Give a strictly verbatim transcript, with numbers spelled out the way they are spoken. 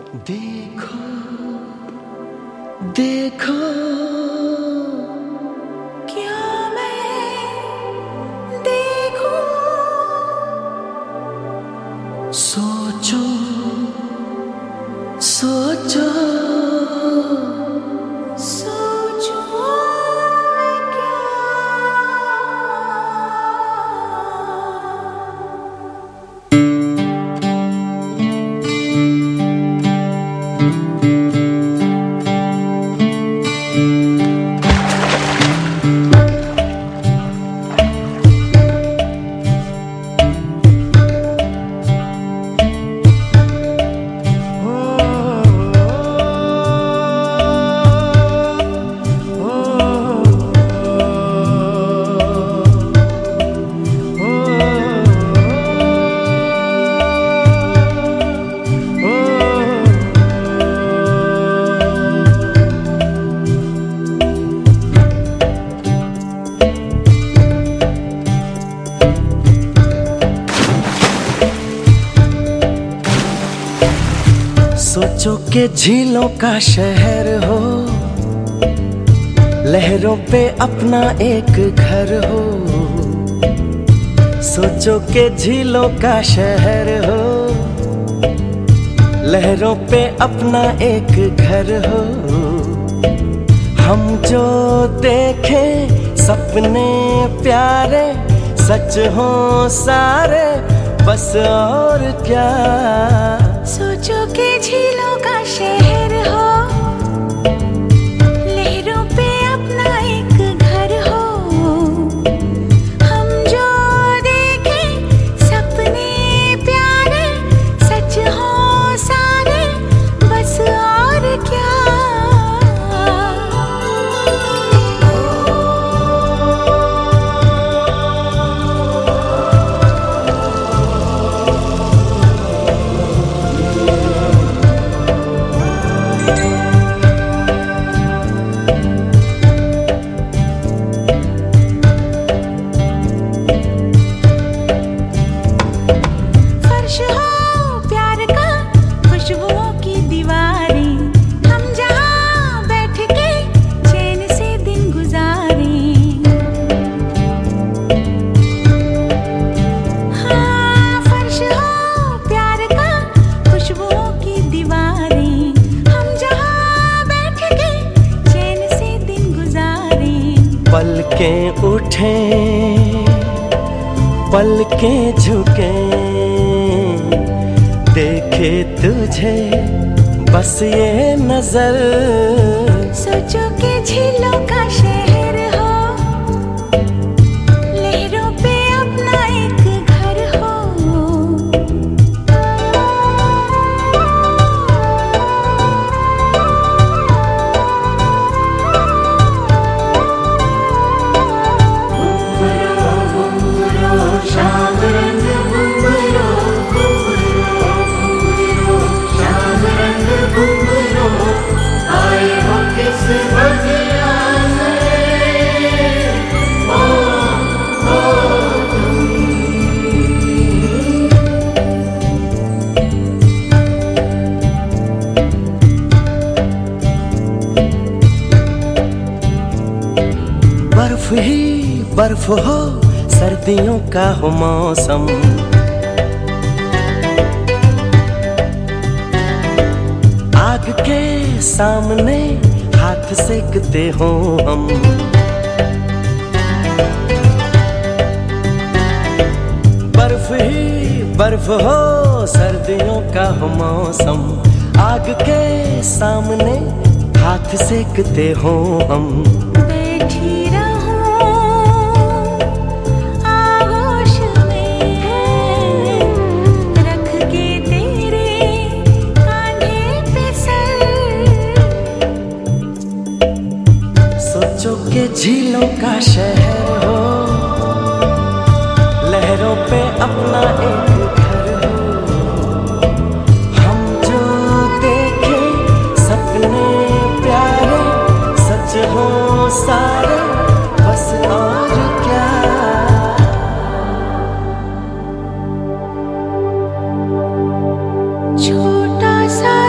देखो देखो क्या मैं देखूं, सोचो सोचो सोचो मैं क्या। सोचो के झीलों का शहर हो, लहरों पे अपना एक घर हो। सोचो के झीलों का शहर हो, लहरों पे अपना एक घर हो। हम जो देखें सपने प्यारे सच हो सारे, बस और क्या। सोचो के झीलों का शहर हो, लहरों पे अपना एक घर हो। हम जो देखें सपने प्यारे सच हो सारे, बस और क्या। पलकें उठे पलकें झुके, देखे तुझे बस ये नजर। सोचो के झीलों का शहर हो, लहरों पे अपना एक घर हो। बर्फ ही बर्फ हो सर्दियों का हो मौसम, आग के सामने हाथ सेकते हो हम। बर्फ ही बर्फ हो सर्दियों का हो मौसम, आग के सामने हाथ सेकते हो हम। बैठी रहूं आगोश में, रख के तेरे कांधे पे सर। सोचो के झीलों का शहर हो, लहरों पे अपना एक घर हो। हम जो देखें सपने प्यारे सच हो सारे, बस और क्या। छोटा सा